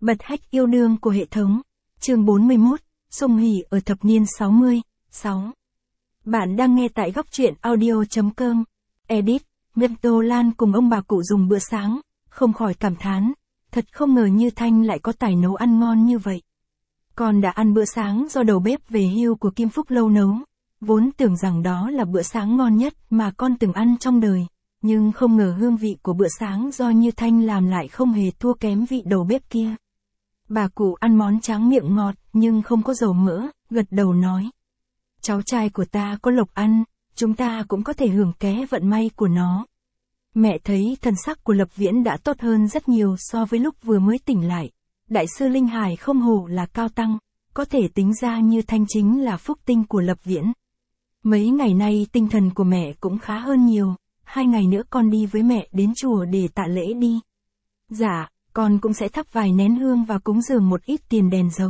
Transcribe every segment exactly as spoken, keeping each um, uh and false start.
Bật hack yêu đương của hệ thống. Chương bốn mươi mốt, Song Hỷ ở thập niên sáu mươi. sáu. Bạn đang nghe tại góc truyện audio chấm com. Edit, Tô Lan cùng ông bà cụ dùng bữa sáng, không khỏi cảm thán. Thật không ngờ Như Thanh lại có tài nấu ăn ngon như vậy. Con đã ăn bữa sáng do đầu bếp về hưu của Kim Phúc Lâu nấu. Vốn tưởng rằng đó là bữa sáng ngon nhất mà con từng ăn trong đời. Nhưng không ngờ hương vị của bữa sáng do Như Thanh làm lại không hề thua kém vị đầu bếp kia. Bà cụ ăn món tráng miệng ngọt nhưng không có dầu mỡ, gật đầu nói. Cháu trai của ta có lộc ăn, chúng ta cũng có thể hưởng ké vận may của nó. Mẹ thấy thần sắc của Lập Viễn đã tốt hơn rất nhiều so với lúc vừa mới tỉnh lại. Đại sư Linh Hải không hổ là cao tăng, có thể tính ra Như Thanh chính là phúc tinh của Lập Viễn. Mấy ngày nay tinh thần của mẹ cũng khá hơn nhiều, hai ngày nữa con đi với mẹ đến chùa để tạ lễ đi. Dạ, con cũng sẽ thắp vài nén hương và cúng dường một ít tiền đèn dầu.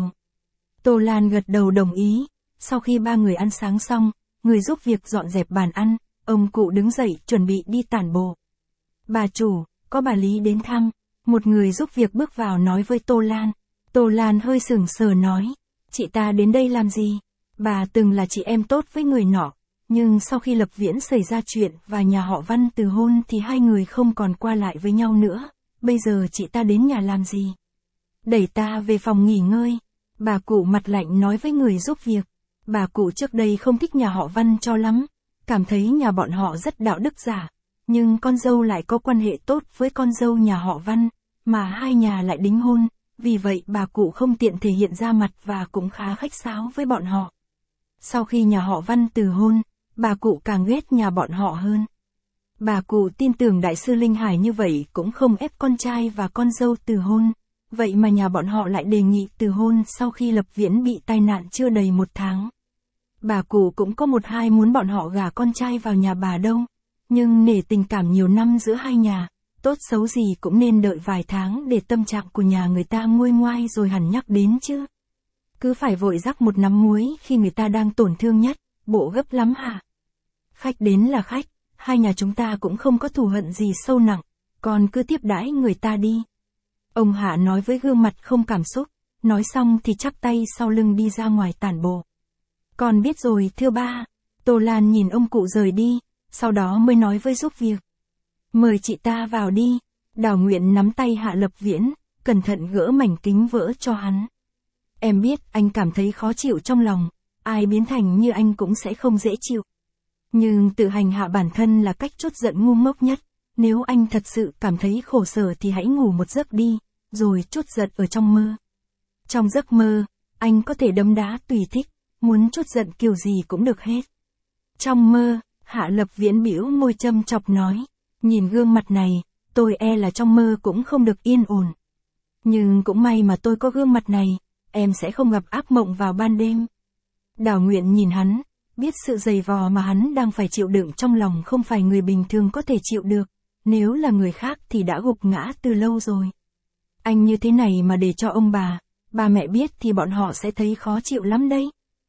Tô Lan gật đầu đồng ý, sau khi ba người ăn sáng xong, người giúp việc dọn dẹp bàn ăn, ông cụ đứng dậy chuẩn bị đi tản bộ. Bà chủ, có bà Lý đến thăm, một người giúp việc bước vào nói với Tô Lan. Tô Lan hơi sững sờ nói, chị ta đến đây làm gì? Bà từng là chị em tốt với người nọ, nhưng sau khi Lập Viễn xảy ra chuyện và nhà họ Văn từ hôn thì hai người không còn qua lại với nhau nữa, bây giờ chị ta đến nhà làm gì? Đẩy ta về phòng nghỉ ngơi, bà cụ mặt lạnh nói với người giúp việc. Bà cụ trước đây không thích nhà họ Văn cho lắm, cảm thấy nhà bọn họ rất đạo đức giả, nhưng con dâu lại có quan hệ tốt với con dâu nhà họ Văn, mà hai nhà lại đính hôn, vì vậy bà cụ không tiện thể hiện ra mặt và cũng khá khách sáo với bọn họ. Sau khi nhà họ Văn từ hôn, bà cụ càng ghét nhà bọn họ hơn. Bà cụ tin tưởng Đại sư Linh Hải như vậy cũng không ép con trai và con dâu từ hôn, vậy mà nhà bọn họ lại đề nghị từ hôn sau khi Lập Viễn bị tai nạn chưa đầy một tháng. Bà cụ cũng có một hai muốn bọn họ gả con trai vào nhà bà đâu, nhưng nể tình cảm nhiều năm giữa hai nhà, tốt xấu gì cũng nên đợi vài tháng để tâm trạng của nhà người ta nguôi ngoai rồi hẳn nhắc đến chứ. Cứ phải vội rắc một nắm muối khi người ta đang tổn thương nhất, bộ gấp lắm hả? Khách đến là khách, hai nhà chúng ta cũng không có thù hận gì sâu nặng, còn cứ tiếp đãi người ta đi. Ông Hạ nói với gương mặt không cảm xúc, nói xong thì chắp tay sau lưng đi ra ngoài tản bộ. Con biết rồi thưa ba. Tô Lan nhìn ông cụ rời đi, sau đó mới nói với giúp việc. Mời chị ta vào đi. Đào Nguyện nắm tay Hạ Lập Viễn, cẩn thận gỡ mảnh kính vỡ cho hắn. Em biết anh cảm thấy khó chịu trong lòng, ai biến thành như anh cũng sẽ không dễ chịu. Nhưng tự hành hạ bản thân là cách trút giận ngu ngốc nhất. Nếu anh thật sự cảm thấy khổ sở thì hãy ngủ một giấc đi, rồi trút giận ở trong mơ. Trong giấc mơ, anh có thể đấm đá tùy thích, muốn trút giận kiểu gì cũng được hết. Trong mơ, Hạ Lập Viễn bĩu môi châm chọc nói, nhìn gương mặt này, tôi e là trong mơ cũng không được yên ổn. Nhưng cũng may mà tôi có gương mặt này, em sẽ không gặp ác mộng vào ban đêm. Đào Nguyện nhìn hắn, biết sự dày vò mà hắn đang phải chịu đựng trong lòng không phải người bình thường có thể chịu được, nếu là người khác thì đã gục ngã từ lâu rồi. Anh như thế này mà để cho ông bà, ba mẹ biết thì bọn họ sẽ thấy khó chịu lắm đấy.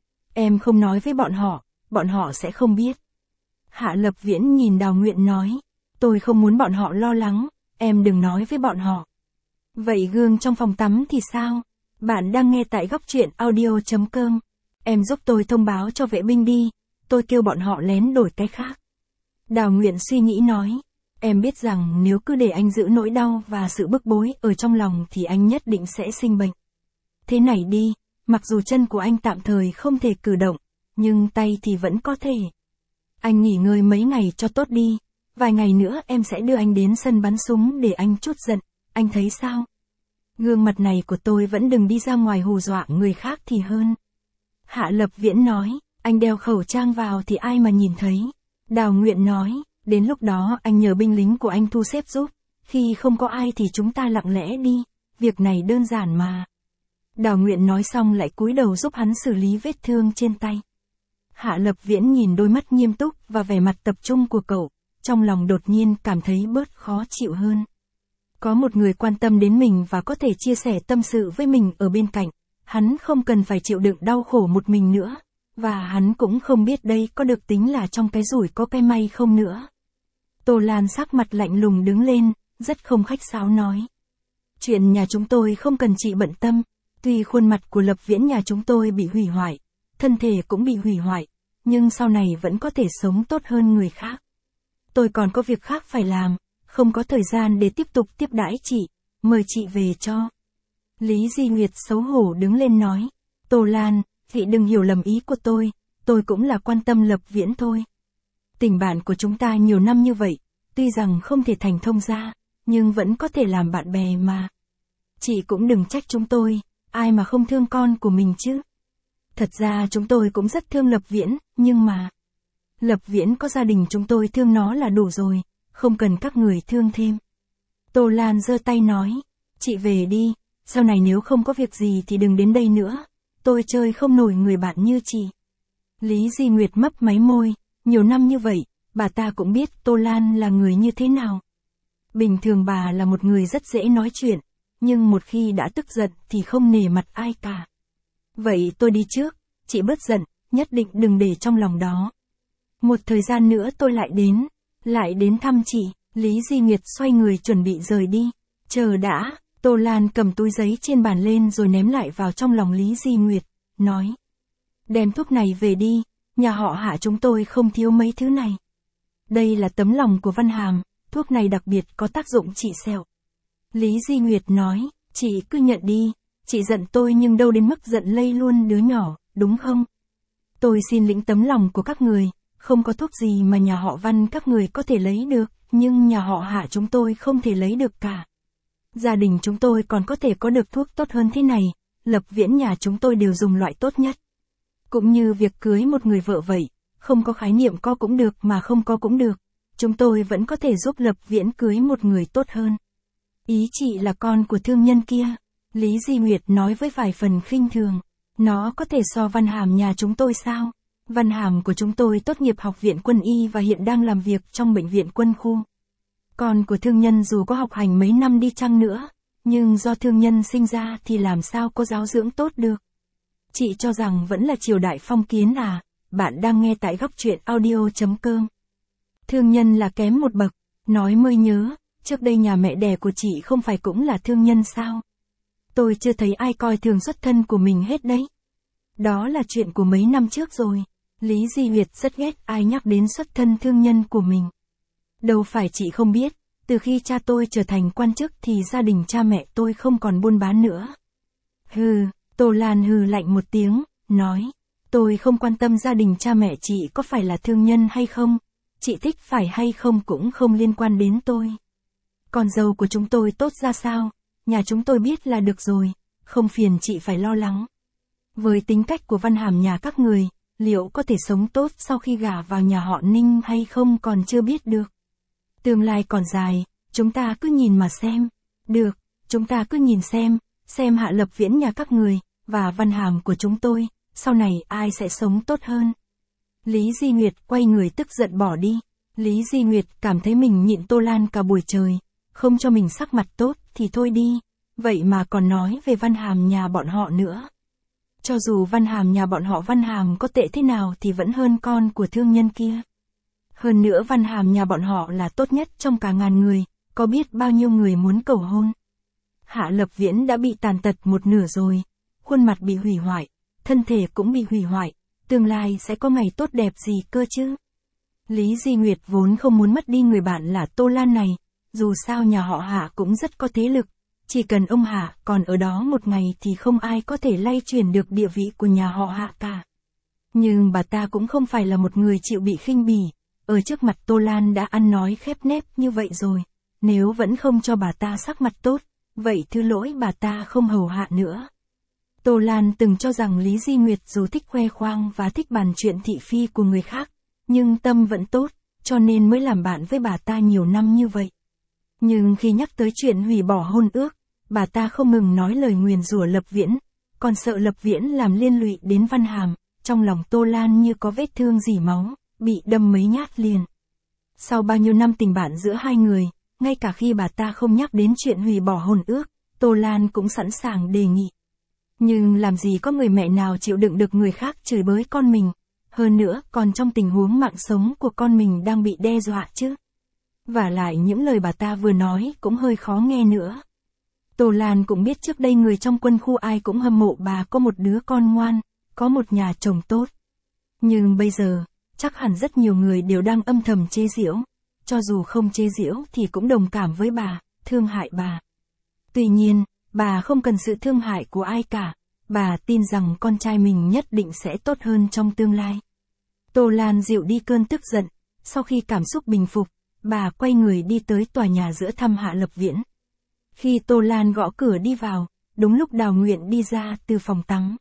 Em không nói với bọn họ, bọn họ sẽ không biết. Hạ Lập Viễn nhìn Đào Nguyện nói, tôi không muốn bọn họ lo lắng, em đừng nói với bọn họ. Vậy gương trong phòng tắm thì sao? Bạn đang nghe tại góc truyện audio chấm com. Em giúp tôi thông báo cho vệ binh đi, tôi kêu bọn họ lén đổi cái khác. Đào Nguyện suy nghĩ nói, em biết rằng nếu cứ để anh giữ nỗi đau và sự bức bối ở trong lòng thì anh nhất định sẽ sinh bệnh. Thế này đi, mặc dù chân của anh tạm thời không thể cử động, nhưng tay thì vẫn có thể. Anh nghỉ ngơi mấy ngày cho tốt đi, vài ngày nữa em sẽ đưa anh đến sân bắn súng để anh trút giận, anh thấy sao? Gương mặt này của tôi vẫn đừng đi ra ngoài hù dọa người khác thì hơn. Hạ Lập Viễn nói, anh đeo khẩu trang vào thì ai mà nhìn thấy. Đào Nguyện nói, đến lúc đó anh nhờ binh lính của anh thu xếp giúp, khi không có ai thì chúng ta lặng lẽ đi, việc này đơn giản mà. Đào Nguyện nói xong lại cúi đầu giúp hắn xử lý vết thương trên tay. Hạ Lập Viễn nhìn đôi mắt nghiêm túc và vẻ mặt tập trung của cậu, trong lòng đột nhiên cảm thấy bớt khó chịu hơn. Có một người quan tâm đến mình và có thể chia sẻ tâm sự với mình ở bên cạnh, hắn không cần phải chịu đựng đau khổ một mình nữa, và hắn cũng không biết đây có được tính là trong cái rủi có cái may không nữa. Tô Lan sắc mặt lạnh lùng đứng lên, rất không khách sáo nói. Chuyện nhà chúng tôi không cần chị bận tâm. Tuy khuôn mặt của Lập Viễn nhà chúng tôi bị hủy hoại, thân thể cũng bị hủy hoại, nhưng sau này vẫn có thể sống tốt hơn người khác. Tôi còn có việc khác phải làm, không có thời gian để tiếp tục tiếp đãi chị, mời chị về cho. Lý Di Nguyệt xấu hổ đứng lên nói, Tô Lan, chị đừng hiểu lầm ý của tôi, tôi cũng là quan tâm Lập Viễn thôi. Tình bạn của chúng ta nhiều năm như vậy, tuy rằng không thể thành thông gia, nhưng vẫn có thể làm bạn bè mà. Chị cũng đừng trách chúng tôi, ai mà không thương con của mình chứ. Thật ra chúng tôi cũng rất thương Lập Viễn, nhưng mà... Lập Viễn có gia đình chúng tôi thương nó là đủ rồi, không cần các người thương thêm. Tô Lan giơ tay nói, chị về đi, sau này nếu không có việc gì thì đừng đến đây nữa, tôi chơi không nổi người bạn như chị. Lý Di Nguyệt mấp máy môi, nhiều năm như vậy, bà ta cũng biết Tô Lan là người như thế nào. Bình thường bà là một người rất dễ nói chuyện, nhưng một khi đã tức giận thì không nể mặt ai cả. Vậy tôi đi trước, chị bớt giận, nhất định đừng để trong lòng đó. Một thời gian nữa tôi lại đến, lại đến thăm chị. Lý Di Nguyệt xoay người chuẩn bị rời đi. Chờ đã, Tô Lan cầm túi giấy trên bàn lên rồi ném lại vào trong lòng Lý Di Nguyệt, nói. Đem thuốc này về đi, nhà họ Hạ chúng tôi không thiếu mấy thứ này. Đây là tấm lòng của Văn Hàm, thuốc này đặc biệt có tác dụng trị sẹo. Lý Di Nguyệt nói, chị cứ nhận đi, chị giận tôi nhưng đâu đến mức giận lây luôn đứa nhỏ, đúng không? Tôi xin lĩnh tấm lòng của các người, không có thuốc gì mà nhà họ Văn các người có thể lấy được, nhưng nhà họ Hạ chúng tôi không thể lấy được cả. Gia đình chúng tôi còn có thể có được thuốc tốt hơn thế này, Lập Viễn nhà chúng tôi đều dùng loại tốt nhất. Cũng như việc cưới một người vợ vậy, không có khái niệm có cũng được mà không có cũng được, chúng tôi vẫn có thể giúp Lập Viễn cưới một người tốt hơn. Ý chị là con của thương nhân kia, Lý Di Nguyệt nói với vài phần khinh thường, nó có thể so Văn Hàm nhà chúng tôi sao? Văn Hàm của chúng tôi tốt nghiệp học viện quân y và hiện đang làm việc trong bệnh viện quân khu. Con của thương nhân dù có học hành mấy năm đi chăng nữa, nhưng do thương nhân sinh ra thì làm sao có giáo dưỡng tốt được. Chị cho rằng vẫn là triều đại phong kiến à? Bạn đang nghe tại góc truyện audio chấm com. Thương nhân là kém một bậc, nói mới nhớ, trước đây nhà mẹ đẻ của chị không phải cũng là thương nhân sao? Tôi chưa thấy ai coi thường xuất thân của mình hết đấy. Đó là chuyện của mấy năm trước rồi. Lý Di Nguyệt rất ghét ai nhắc đến xuất thân thương nhân của mình. Đâu phải chị không biết, từ khi cha tôi trở thành quan chức thì gia đình cha mẹ tôi không còn buôn bán nữa. Hừ, Tô Lan hừ lạnh một tiếng, nói, tôi không quan tâm gia đình cha mẹ chị có phải là thương nhân hay không, chị thích phải hay không cũng không liên quan đến tôi. Con dâu của chúng tôi tốt ra sao, nhà chúng tôi biết là được rồi, không phiền chị phải lo lắng. Với tính cách của Văn Hàm nhà các người, liệu có thể sống tốt sau khi gả vào nhà họ Ninh hay không còn chưa biết được. Tương lai còn dài, chúng ta cứ nhìn mà xem. Được, chúng ta cứ nhìn xem, xem Hạ Lập Viễn nhà các người, và Văn Hàm của chúng tôi, sau này ai sẽ sống tốt hơn. Lý Di Nguyệt quay người tức giận bỏ đi. Lý Di Nguyệt cảm thấy mình nhịn Tô Lan cả buổi trời, không cho mình sắc mặt tốt thì thôi đi, vậy mà còn nói về Văn Hàm nhà bọn họ nữa. Cho dù Văn Hàm nhà bọn họ Văn Hàm có tệ thế nào thì vẫn hơn con của thương nhân kia. Hơn nữa Văn Hàm nhà bọn họ là tốt nhất trong cả ngàn người, có biết bao nhiêu người muốn cầu hôn. Hạ Lập Viễn đã bị tàn tật một nửa rồi, khuôn mặt bị hủy hoại, thân thể cũng bị hủy hoại, tương lai sẽ có ngày tốt đẹp gì cơ chứ. Lý Di Nguyệt vốn không muốn mất đi người bạn là Tô Lan này, dù sao nhà họ Hạ cũng rất có thế lực, chỉ cần ông Hạ còn ở đó một ngày thì không ai có thể lay chuyển được địa vị của nhà họ Hạ cả. Nhưng bà ta cũng không phải là một người chịu bị khinh bỉ, ở trước mặt Tô Lan đã ăn nói khép nép như vậy rồi, nếu vẫn không cho bà ta sắc mặt tốt, vậy thứ lỗi bà ta không hầu hạ nữa. Tô Lan từng cho rằng Lý Di Nguyệt dù thích khoe khoang và thích bàn chuyện thị phi của người khác, nhưng tâm vẫn tốt, cho nên mới làm bạn với bà ta nhiều năm như vậy. Nhưng khi nhắc tới chuyện hủy bỏ hôn ước, bà ta không ngừng nói lời nguyền rủa Lập Viễn, còn sợ Lập Viễn làm liên lụy đến Văn Hàm, trong lòng Tô Lan như có vết thương rỉ máu, bị đâm mấy nhát liền. Sau bao nhiêu năm tình bạn giữa hai người, ngay cả khi bà ta không nhắc đến chuyện hủy bỏ hôn ước, Tô Lan cũng sẵn sàng đề nghị. Nhưng làm gì có người mẹ nào chịu đựng được người khác chửi bới con mình, hơn nữa còn trong tình huống mạng sống của con mình đang bị đe dọa chứ. Vả lại những lời bà ta vừa nói cũng hơi khó nghe nữa. Tô Lan cũng biết trước đây người trong quân khu ai cũng hâm mộ bà có một đứa con ngoan, có một nhà chồng tốt. Nhưng bây giờ, chắc hẳn rất nhiều người đều đang âm thầm chế giễu, cho dù không chế giễu thì cũng đồng cảm với bà, thương hại bà. Tuy nhiên, bà không cần sự thương hại của ai cả, bà tin rằng con trai mình nhất định sẽ tốt hơn trong tương lai. Tô Lan dịu đi cơn tức giận, sau khi cảm xúc bình phục, bà quay người đi tới tòa nhà giữa thăm Hạ Lập Viễn. Khi Tô Lan gõ cửa đi vào, đúng lúc Đào Nguyện đi ra từ phòng tắm.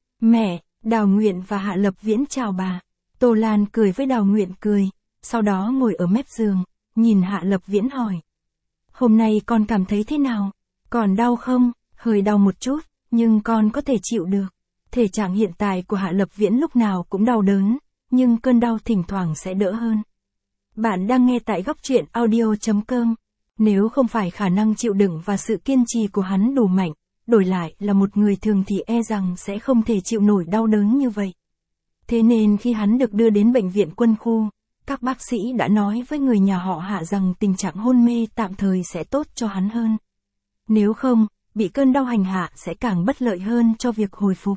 Mẹ, Đào Nguyện và Hạ Lập Viễn chào bà. Tô Lan cười với Đào Nguyện cười, sau đó ngồi ở mép giường, nhìn Hạ Lập Viễn hỏi. Hôm nay con cảm thấy thế nào? Còn đau không? Hơi đau một chút, nhưng con có thể chịu được. Thể trạng hiện tại của Hạ Lập Viễn lúc nào cũng đau đớn, nhưng cơn đau thỉnh thoảng sẽ đỡ hơn. Bạn đang nghe tại góc truyện audio chấm com. Nếu không phải khả năng chịu đựng và sự kiên trì của hắn đủ mạnh, đổi lại là một người thường thì e rằng sẽ không thể chịu nổi đau đớn như vậy. Thế nên khi hắn được đưa đến bệnh viện quân khu, các bác sĩ đã nói với người nhà họ Hạ rằng tình trạng hôn mê tạm thời sẽ tốt cho hắn hơn. Nếu không, bị cơn đau hành hạ sẽ càng bất lợi hơn cho việc hồi phục.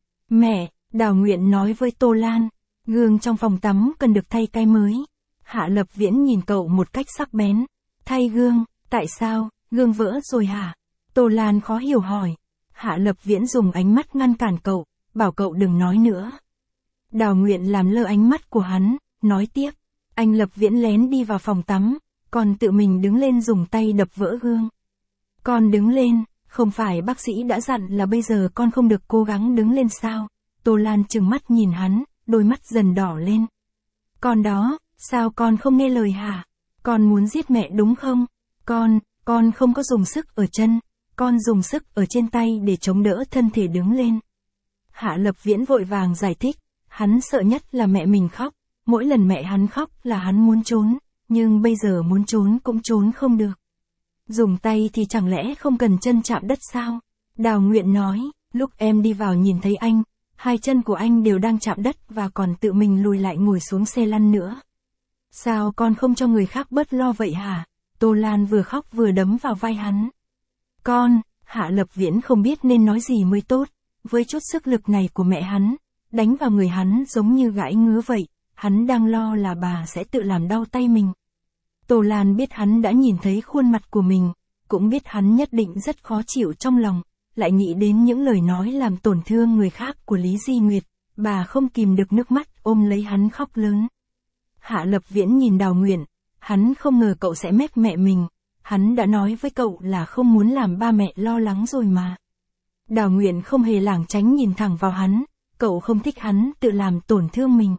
Mẹ, Đào Nguyện nói với Tô Lan, gương trong phòng tắm cần được thay cái mới. Hạ Lập Viễn nhìn cậu một cách sắc bén. Thay gương, tại sao, gương vỡ rồi hả? Tô Lan khó hiểu hỏi. Hạ Lập Viễn dùng ánh mắt ngăn cản cậu, bảo cậu đừng nói nữa. Đào Nguyện làm lơ ánh mắt của hắn, nói tiếp. Anh Lập Viễn lén đi vào phòng tắm, còn tự mình đứng lên dùng tay đập vỡ gương. Con đứng lên, không phải bác sĩ đã dặn là bây giờ con không được cố gắng đứng lên sao? Tô Lan trừng mắt nhìn hắn, đôi mắt dần đỏ lên. Con đó, sao con không nghe lời hả? Con muốn giết mẹ đúng không? Con, con không có dùng sức ở chân, con dùng sức ở trên tay để chống đỡ thân thể đứng lên. Hạ Lập Viễn vội vàng giải thích, hắn sợ nhất là mẹ mình khóc, mỗi lần mẹ hắn khóc là hắn muốn trốn, nhưng bây giờ muốn trốn cũng trốn không được. Dùng tay thì chẳng lẽ không cần chân chạm đất sao? Đào Nguyện nói, lúc em đi vào nhìn thấy anh, hai chân của anh đều đang chạm đất và còn tự mình lùi lại ngồi xuống xe lăn nữa. Sao con không cho người khác bớt lo vậy hả? Tô Lan vừa khóc vừa đấm vào vai hắn. Con, Hạ Lập Viễn không biết nên nói gì mới tốt, với chút sức lực này của mẹ hắn, đánh vào người hắn giống như gãi ngứa vậy, hắn đang lo là bà sẽ tự làm đau tay mình. Tô Lan biết hắn đã nhìn thấy khuôn mặt của mình, cũng biết hắn nhất định rất khó chịu trong lòng, lại nghĩ đến những lời nói làm tổn thương người khác của Lý Di Nguyệt, bà không kìm được nước mắt ôm lấy hắn khóc lớn. Hạ Lập Viễn nhìn Đào Nguyện, hắn không ngờ cậu sẽ mép mẹ mình, hắn đã nói với cậu là không muốn làm ba mẹ lo lắng rồi mà. Đào Nguyện không hề lảng tránh nhìn thẳng vào hắn, cậu không thích hắn tự làm tổn thương mình.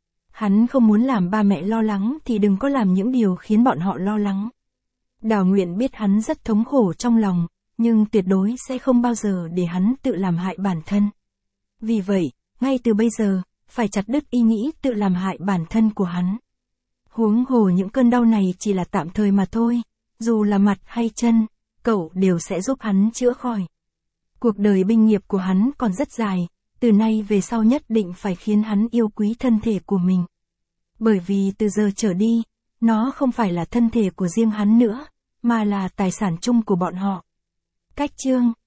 Hắn không muốn làm ba mẹ lo lắng thì đừng có làm những điều khiến bọn họ lo lắng. Đào Nguyện biết hắn rất thống khổ trong lòng, nhưng tuyệt đối sẽ không bao giờ để hắn tự làm hại bản thân. Vì vậy, ngay từ bây giờ, phải chặt đứt ý nghĩ tự làm hại bản thân của hắn. Huống hồ những cơn đau này chỉ là tạm thời mà thôi, dù là mặt hay chân, cậu đều sẽ giúp hắn chữa khỏi. Cuộc đời binh nghiệp của hắn còn rất dài, từ nay về sau nhất định phải khiến hắn yêu quý thân thể của mình. Bởi vì từ giờ trở đi, nó không phải là thân thể của riêng hắn nữa, mà là tài sản chung của bọn họ. Cách chương